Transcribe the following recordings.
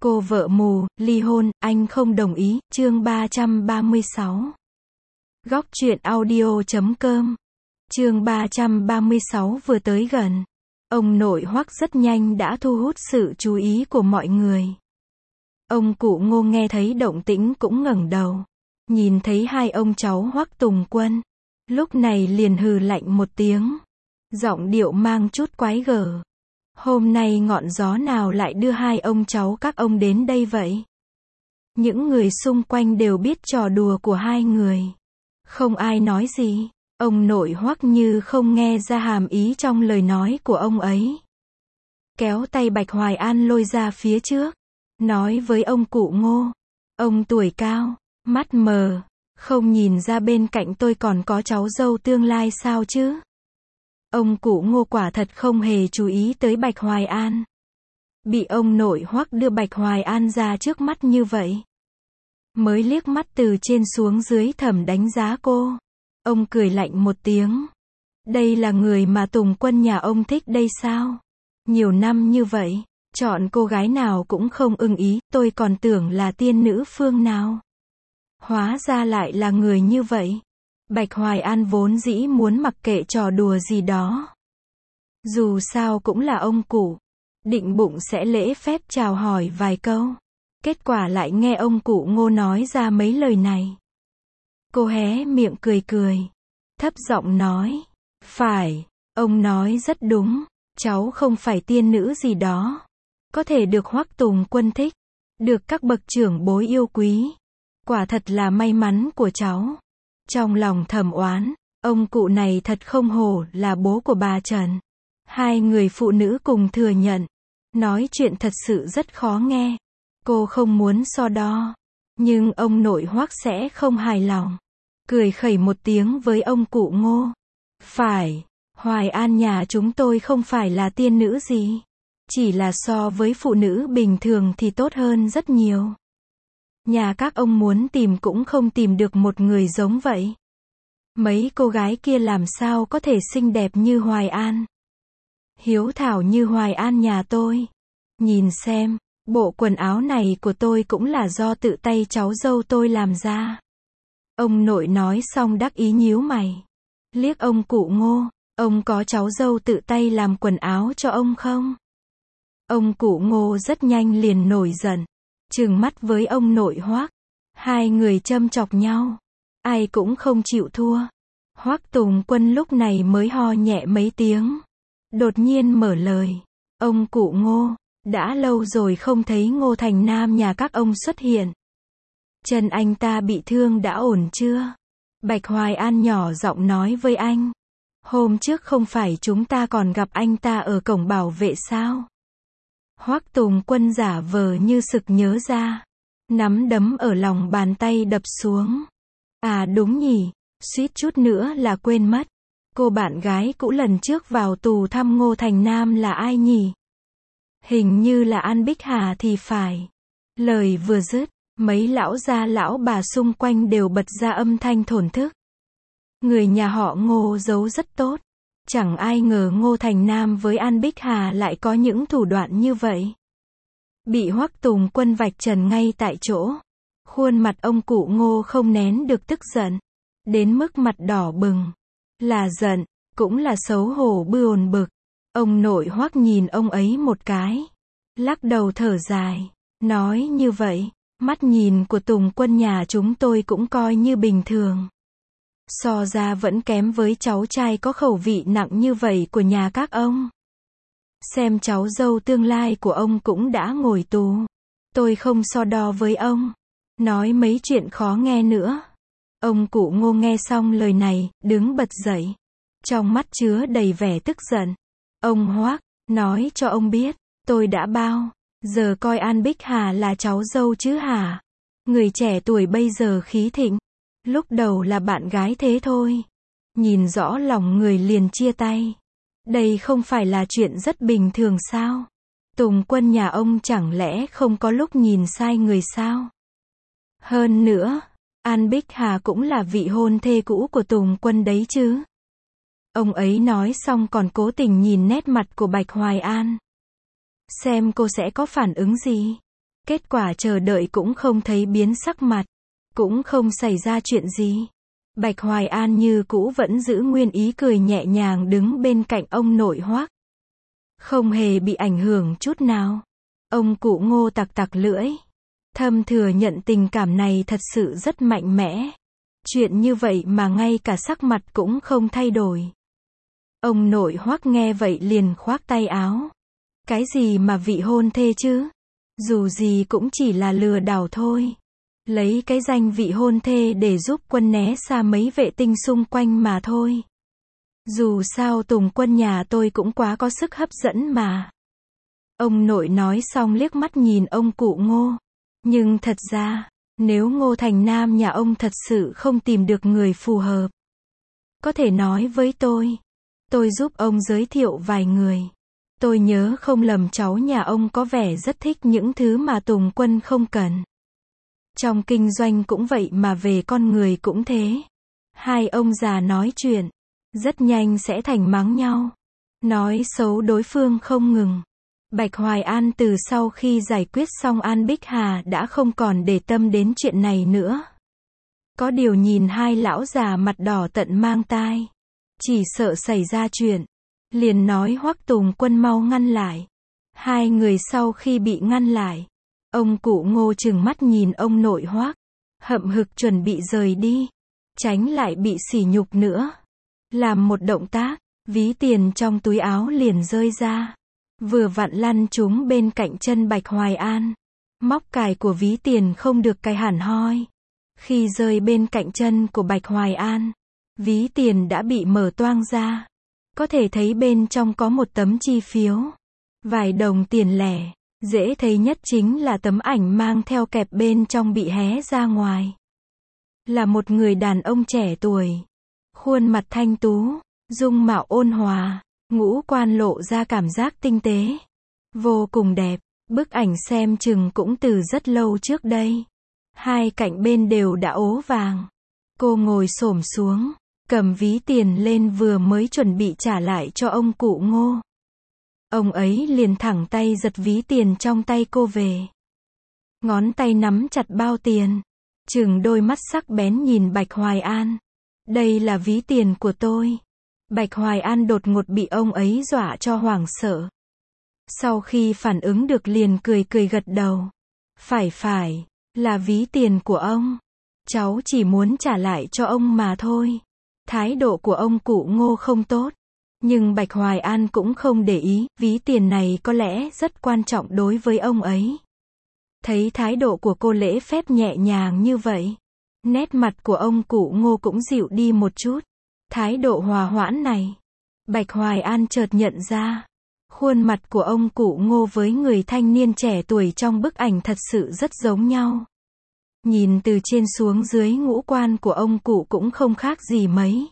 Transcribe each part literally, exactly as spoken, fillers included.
Cô vợ mù, ly hôn, anh không đồng ý, chương ba trăm ba mươi sáu. Góc truyện audio chấm com. Chương ba trăm ba mươi sáu vừa tới gần. Ông nội Hoắc rất nhanh đã thu hút sự chú ý của mọi người. Ông cụ Ngô nghe thấy động tĩnh cũng ngẩng đầu. Nhìn thấy hai ông cháu Hoắc Tùng Quân. Lúc này liền hừ lạnh một tiếng. Giọng điệu mang chút quái gở. Hôm nay ngọn gió nào lại đưa hai ông cháu các ông đến đây vậy? Những người xung quanh đều biết trò đùa của hai người. Không ai nói gì. Ông nội Hoắc như không nghe ra hàm ý trong lời nói của ông ấy. Kéo tay Bạch Hoài An lôi ra phía trước. Nói với ông cụ Ngô. Ông tuổi cao, mắt mờ. Không nhìn ra bên cạnh tôi còn có cháu dâu tương lai sao chứ? Ông cụ Ngô quả thật không hề chú ý tới Bạch Hoài An. Bị ông nội Hoắc đưa Bạch Hoài An ra trước mắt như vậy. Mới liếc mắt từ trên xuống dưới thầm đánh giá cô. Ông cười lạnh một tiếng. Đây là người mà Tùng Quân nhà ông thích đây sao? Nhiều năm như vậy, chọn cô gái nào cũng không ưng ý, tôi còn tưởng là tiên nữ phương nào. Hóa ra lại là người như vậy. Bạch Hoài An vốn dĩ muốn mặc kệ trò đùa gì đó. Dù sao cũng là ông cụ. Định bụng sẽ lễ phép chào hỏi vài câu. Kết quả lại nghe ông cụ Ngô nói ra mấy lời này. Cô hé miệng cười cười. Thấp giọng nói. Phải, ông nói rất đúng. Cháu không phải tiên nữ gì đó. Có thể được Hoắc Tùng Quân thích. Được các bậc trưởng bối yêu quý. Quả thật là may mắn của cháu. Trong lòng thầm oán, ông cụ này thật không hổ là bố của bà Trần. Hai người phụ nữ cùng thừa nhận. Nói chuyện thật sự rất khó nghe. Cô không muốn so đo. Nhưng ông nội Hoắc sẽ không hài lòng. Cười khẩy một tiếng với ông cụ Ngô. Phải, Hoài An nhà chúng tôi không phải là tiên nữ gì. Chỉ là so với phụ nữ bình thường thì tốt hơn rất nhiều. Nhà các ông muốn tìm cũng không tìm được một người giống vậy. Mấy cô gái kia làm sao có thể xinh đẹp như Hoài An. Hiếu thảo như Hoài An nhà tôi. Nhìn xem, bộ quần áo này của tôi cũng là do tự tay cháu dâu tôi làm ra. Ông nội nói xong đắc ý nhíu mày. Liếc ông cụ Ngô, ông có cháu dâu tự tay làm quần áo cho ông không? Ông cụ Ngô rất nhanh liền nổi giận. Trừng mắt với ông nội Hoắc. Hai người châm chọc nhau. Ai cũng không chịu thua. Hoắc Tùng Quân lúc này mới ho nhẹ mấy tiếng. Đột nhiên mở lời. Ông cụ Ngô, đã lâu rồi không thấy Ngô Thành Nam nhà các ông xuất hiện. Chân anh ta bị thương đã ổn chưa? Bạch Hoài An nhỏ giọng nói với anh. Hôm trước không phải chúng ta còn gặp anh ta ở cổng bảo vệ sao? Hoắc Tùng Quân giả vờ như sực nhớ ra. Nắm đấm ở lòng bàn tay đập xuống. À đúng nhỉ, suýt chút nữa là quên mất. Cô bạn gái cũ lần trước vào tù thăm Ngô Thành Nam là ai nhỉ? Hình như là An Bích Hà thì phải. Lời vừa dứt, mấy lão gia lão bà xung quanh đều bật ra âm thanh thổn thức. Người nhà họ Ngô giấu rất tốt. Chẳng ai ngờ Ngô Thành Nam với An Bích Hà lại có những thủ đoạn như vậy. Bị Hoắc Tùng Quân vạch trần ngay tại chỗ. Khuôn mặt ông cụ Ngô không nén được tức giận. Đến mức mặt đỏ bừng. Là giận, cũng là xấu hổ bươn bực. Ông nội Hoắc nhìn ông ấy một cái. Lắc đầu thở dài. Nói như vậy, mắt nhìn của Tùng Quân nhà chúng tôi cũng coi như bình thường. So ra vẫn kém với cháu trai có khẩu vị nặng như vậy của nhà các ông. Xem cháu dâu tương lai của ông cũng đã ngồi tù. Tôi không so đo với ông. Nói mấy chuyện khó nghe nữa. Ông cụ Ngô nghe xong lời này, đứng bật dậy. Trong mắt chứa đầy vẻ tức giận. Ông Hoắc, nói cho ông biết, tôi đã bao giờ coi An Bích Hà là cháu dâu chứ hả? Người trẻ tuổi bây giờ khí thịnh. Lúc đầu là bạn gái thế thôi. Nhìn rõ lòng người liền chia tay. Đây không phải là chuyện rất bình thường sao? Tùng Quân nhà ông chẳng lẽ không có lúc nhìn sai người sao? Hơn nữa, An Bích Hà cũng là vị hôn thê cũ của Tùng Quân đấy chứ. Ông ấy nói xong còn cố tình nhìn nét mặt của Bạch Hoài An. Xem cô sẽ có phản ứng gì? Kết quả chờ đợi cũng không thấy biến sắc mặt. Cũng không xảy ra chuyện gì. Bạch Hoài An như cũ vẫn giữ nguyên ý cười nhẹ nhàng đứng bên cạnh ông nội Hoắc. Không hề bị ảnh hưởng chút nào. Ông cụ Ngô tặc tặc lưỡi. Thầm thừa nhận tình cảm này thật sự rất mạnh mẽ. Chuyện như vậy mà ngay cả sắc mặt cũng không thay đổi. Ông nội Hoắc nghe vậy liền khoác tay áo. Cái gì mà vị hôn thê chứ? Dù gì cũng chỉ là lừa đảo thôi. Lấy cái danh vị hôn thê để giúp quân né xa mấy vệ tinh xung quanh mà thôi. Dù sao Tùng Quân nhà tôi cũng quá có sức hấp dẫn mà. Ông nội nói xong liếc mắt nhìn ông cụ Ngô. Nhưng thật ra, nếu Ngô Thành Nam nhà ông thật sự không tìm được người phù hợp, có thể nói với tôi. Tôi giúp ông giới thiệu vài người. Tôi nhớ không lầm cháu nhà ông có vẻ rất thích những thứ mà Tùng Quân không cần. Trong kinh doanh cũng vậy mà về con người cũng thế. Hai ông già nói chuyện, rất nhanh sẽ thành mắng nhau. Nói xấu đối phương không ngừng. Bạch Hoài An từ sau khi giải quyết xong An Bích Hà đã không còn để tâm đến chuyện này nữa. Có điều nhìn hai lão già mặt đỏ tận mang tai. Chỉ sợ xảy ra chuyện. Liền nói Hoắc Tùng Quân mau ngăn lại. Hai người sau khi bị ngăn lại. Ông cụ Ngô trừng mắt nhìn ông nội Hoắc. Hậm hực chuẩn bị rời đi. Tránh lại bị sỉ nhục nữa. Làm một động tác. Ví tiền trong túi áo liền rơi ra. Vừa vặn lăn trúng bên cạnh chân Bạch Hoài An. Móc cài của ví tiền không được cài hẳn hoi. Khi rơi bên cạnh chân của Bạch Hoài An, ví tiền đã bị mở toang ra. Có thể thấy bên trong có một tấm chi phiếu. Vài đồng tiền lẻ. Dễ thấy nhất chính là tấm ảnh mang theo kẹp bên trong bị hé ra ngoài. Là một người đàn ông trẻ tuổi. Khuôn mặt thanh tú, dung mạo ôn hòa, ngũ quan lộ ra cảm giác tinh tế. Vô cùng đẹp. Bức ảnh xem chừng cũng từ rất lâu trước đây. Hai cạnh bên đều đã ố vàng. Cô ngồi xổm xuống, cầm ví tiền lên vừa mới chuẩn bị trả lại cho ông cụ Ngô. Ông ấy liền thẳng tay giật ví tiền trong tay cô về. Ngón tay nắm chặt bao tiền. Chừng đôi mắt sắc bén nhìn Bạch Hoài An. Đây là ví tiền của tôi. Bạch Hoài An đột ngột bị ông ấy dọa cho hoảng sợ. Sau khi phản ứng được liền cười cười gật đầu. Phải phải, là ví tiền của ông. Cháu chỉ muốn trả lại cho ông mà thôi. Thái độ của ông cụ Ngô không tốt. Nhưng Bạch Hoài An cũng không để ý, ví tiền này có lẽ rất quan trọng đối với ông ấy. Thấy thái độ của cô lễ phép nhẹ nhàng như vậy. Nét mặt của ông cụ Ngô cũng dịu đi một chút. Thái độ hòa hoãn này. Bạch Hoài An chợt nhận ra. Khuôn mặt của ông cụ Ngô với người thanh niên trẻ tuổi trong bức ảnh thật sự rất giống nhau. Nhìn từ trên xuống dưới ngũ quan của ông cụ cũng không khác gì mấy.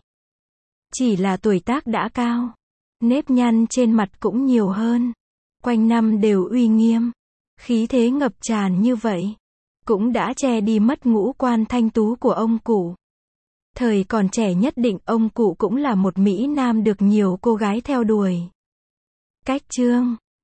Chỉ là tuổi tác đã cao. Nếp nhăn trên mặt cũng nhiều hơn. Quanh năm đều uy nghiêm. Khí thế ngập tràn như vậy. Cũng đã che đi mất ngũ quan thanh tú của ông cụ. Thời còn trẻ nhất định ông cụ cũng là một Mỹ Nam được nhiều cô gái theo đuổi. Cách chương